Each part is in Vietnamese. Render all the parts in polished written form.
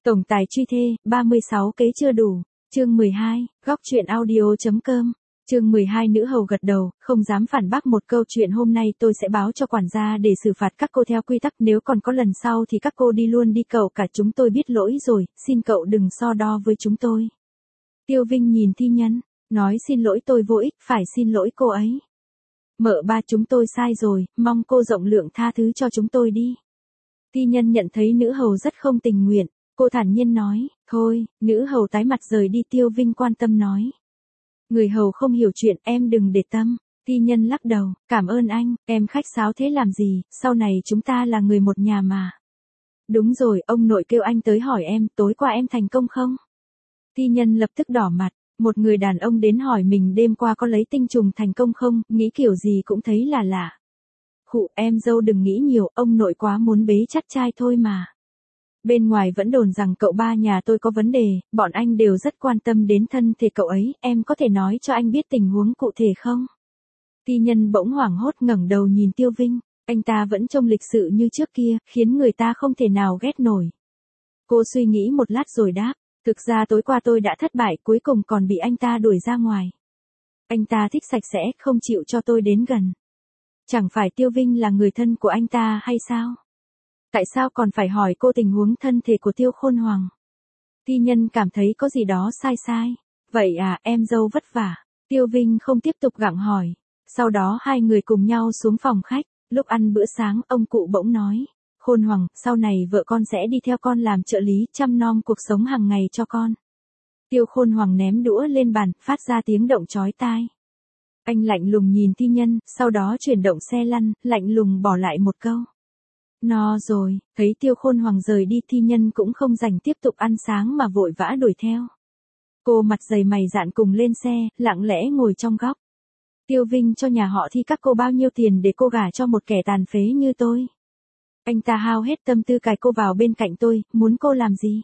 Tổng tài truy thê, 36 kế chưa đủ. Chương 12, góc truyện audio.com. Chương 12 nữ hầu gật đầu, không dám phản bác một câu. Chuyện hôm nay tôi sẽ báo cho quản gia để xử phạt các cô theo quy tắc, nếu còn có lần sau thì các cô đi luôn đi, cậu cả chúng tôi biết lỗi rồi, xin cậu đừng so đo với chúng tôi. Tiêu Vinh nhìn Thi Nhân, nói xin lỗi tôi vô ích, phải xin lỗi cô ấy. Mợ ba chúng tôi sai rồi, mong cô rộng lượng tha thứ cho chúng tôi đi. Thi Nhân nhận thấy nữ hầu rất không tình nguyện, cô thản nhiên nói, thôi, nữ hầu tái mặt rời đi. Tiêu Vinh quan tâm nói. Người hầu không hiểu chuyện, em đừng để tâm. Thi Nhân lắc đầu, cảm ơn anh, em khách sáo thế làm gì, sau này chúng ta là người một nhà mà. Đúng rồi, ông nội kêu anh tới hỏi em, tối qua em thành công không? Thi Nhân lập tức đỏ mặt, một người đàn ông đến hỏi mình đêm qua có lấy tinh trùng thành công không, nghĩ kiểu gì cũng thấy là lạ. Khụ, em dâu đừng nghĩ nhiều, ông nội quá muốn bế chắt trai thôi mà. Bên ngoài vẫn đồn rằng cậu ba nhà tôi có vấn đề, bọn anh đều rất quan tâm đến thân thể cậu ấy, em có thể nói cho anh biết tình huống cụ thể không? Thi Nhân bỗng hoảng hốt ngẩng đầu nhìn Tiêu Vinh, anh ta vẫn trông lịch sự như trước kia, khiến người ta không thể nào ghét nổi. Cô suy nghĩ một lát rồi đáp, thực ra tối qua tôi đã thất bại, cuối cùng còn bị anh ta đuổi ra ngoài. Anh ta thích sạch sẽ, không chịu cho tôi đến gần. Chẳng phải Tiêu Vinh là người thân của anh ta hay sao? Tại sao còn phải hỏi cô tình huống thân thể của Tiêu Khôn Hoàng? Thi Nhân cảm thấy có gì đó sai. Vậy à, em dâu vất vả. Tiêu Vinh không tiếp tục gặng hỏi. Sau đó hai người cùng nhau xuống phòng khách. Lúc ăn bữa sáng, ông cụ bỗng nói. Khôn Hoàng, sau này vợ con sẽ đi theo con làm trợ lý, chăm nom cuộc sống hàng ngày cho con. Tiêu Khôn Hoàng ném đũa lên bàn, phát ra tiếng động chói tai. Anh lạnh lùng nhìn Thi Nhân, sau đó chuyển động xe lăn, lạnh lùng bỏ lại một câu. No rồi, thấy Tiêu Khôn Hoàng rời đi, Thi Nhân cũng không rảnh tiếp tục ăn sáng mà vội vã đuổi theo. Cô mặt dày mày dạn cùng lên xe, lặng lẽ ngồi trong góc. Tiêu Vinh cho nhà họ Thi các cô bao nhiêu tiền để cô gả cho một kẻ tàn phế như tôi? Anh ta hao hết tâm tư cài cô vào bên cạnh tôi, muốn cô làm gì?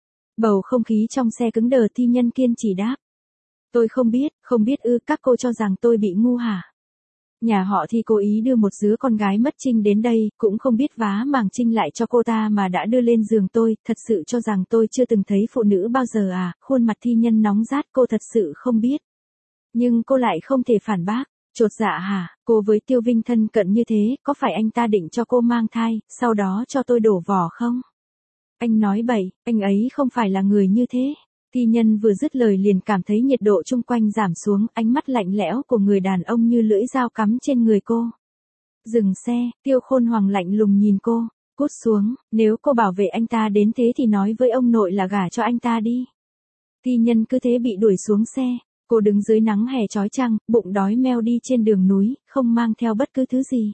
Bầu không khí trong xe cứng đờ. Thi Nhân kiên trì đáp. Tôi không biết ư, các cô cho rằng tôi bị ngu hả? Nhà họ Thi cố ý đưa một đứa con gái mất trinh đến đây, cũng không biết vá màng trinh lại cho cô ta mà đã đưa lên giường tôi, thật sự cho rằng tôi chưa từng thấy phụ nữ bao giờ à? Khuôn mặt Thi Nhân nóng rát, cô thật sự không biết. Nhưng cô lại không thể phản bác, chột dạ hả? Cô với Tiêu Vinh thân cận như thế, có phải anh ta định cho cô mang thai, sau đó cho tôi đổ vỏ không? Anh nói bậy, anh ấy không phải là người như thế. Thi Nhân vừa dứt lời liền cảm thấy nhiệt độ chung quanh giảm xuống, ánh mắt lạnh lẽo của người đàn ông như lưỡi dao cắm trên người cô. Dừng xe, Tiêu Khôn Hoàng lạnh lùng nhìn cô, cút xuống, nếu cô bảo vệ anh ta đến thế thì nói với ông nội là gả cho anh ta đi. Thi Nhân cứ thế bị đuổi xuống xe, cô đứng dưới nắng hè chói chang, bụng đói meo đi trên đường núi, không mang theo bất cứ thứ gì.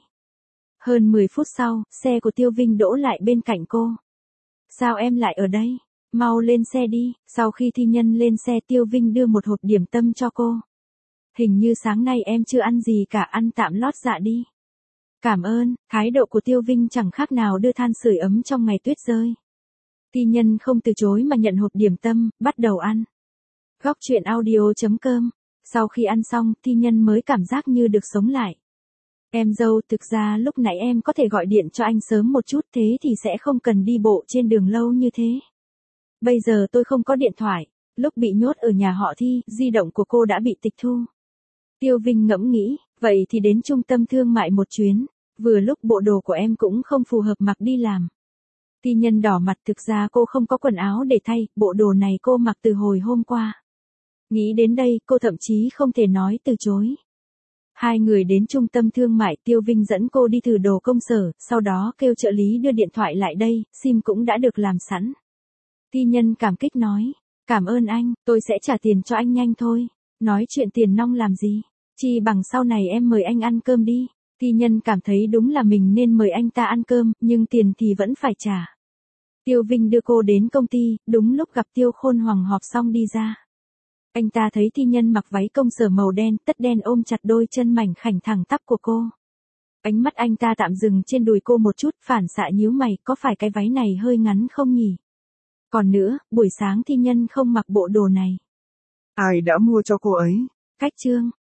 Hơn 10 phút sau, xe của Tiêu Vinh đỗ lại bên cạnh cô. Sao em lại ở đây? Mau lên xe đi. Sau khi Thi Nhân lên xe, Tiêu Vinh đưa một hộp điểm tâm cho cô. Hình như sáng nay em chưa ăn gì cả, ăn tạm lót dạ đi. Cảm ơn. Thái độ của Tiêu Vinh chẳng khác nào đưa than sưởi ấm trong ngày tuyết rơi. Thi Nhân không từ chối mà nhận hộp điểm tâm, bắt đầu ăn. Góc truyện audio.com. Sau khi ăn xong, Thi Nhân mới cảm giác như được sống lại. Em dâu, thực ra lúc nãy em có thể gọi điện cho anh sớm một chút, thế thì sẽ không cần đi bộ trên đường lâu như thế. Bây giờ tôi không có điện thoại, lúc bị nhốt ở nhà họ Thi, di động của cô đã bị tịch thu. Tiêu Vinh ngẫm nghĩ, vậy thì đến trung tâm thương mại một chuyến, vừa lúc bộ đồ của em cũng không phù hợp mặc đi làm. Thi Nhân đỏ mặt, thực ra cô không có quần áo để thay, bộ đồ này cô mặc từ hồi hôm qua. Nghĩ đến đây, cô thậm chí không thể nói từ chối. Hai người đến trung tâm thương mại, Tiêu Vinh dẫn cô đi thử đồ công sở, sau đó kêu trợ lý đưa điện thoại lại đây, SIM cũng đã được làm sẵn. Thi Nhân cảm kích nói, cảm ơn anh, tôi sẽ trả tiền cho anh nhanh thôi. Nói chuyện tiền nong làm gì, chi bằng sau này em mời anh ăn cơm đi. Thi Nhân cảm thấy đúng là mình nên mời anh ta ăn cơm, nhưng tiền thì vẫn phải trả. Tiêu Vinh đưa cô đến công ty, đúng lúc gặp Tiêu Khôn Hoàng họp xong đi ra. Anh ta thấy Thi Nhân mặc váy công sở màu đen, tất đen ôm chặt đôi chân mảnh khảnh thẳng tắp của cô. Ánh mắt anh ta tạm dừng trên đùi cô một chút, phản xạ nhíu mày, có phải cái váy này hơi ngắn không nhỉ? Còn nữa, buổi sáng Thi Nhân không mặc bộ đồ này. Ai đã mua cho cô ấy? Cách chương.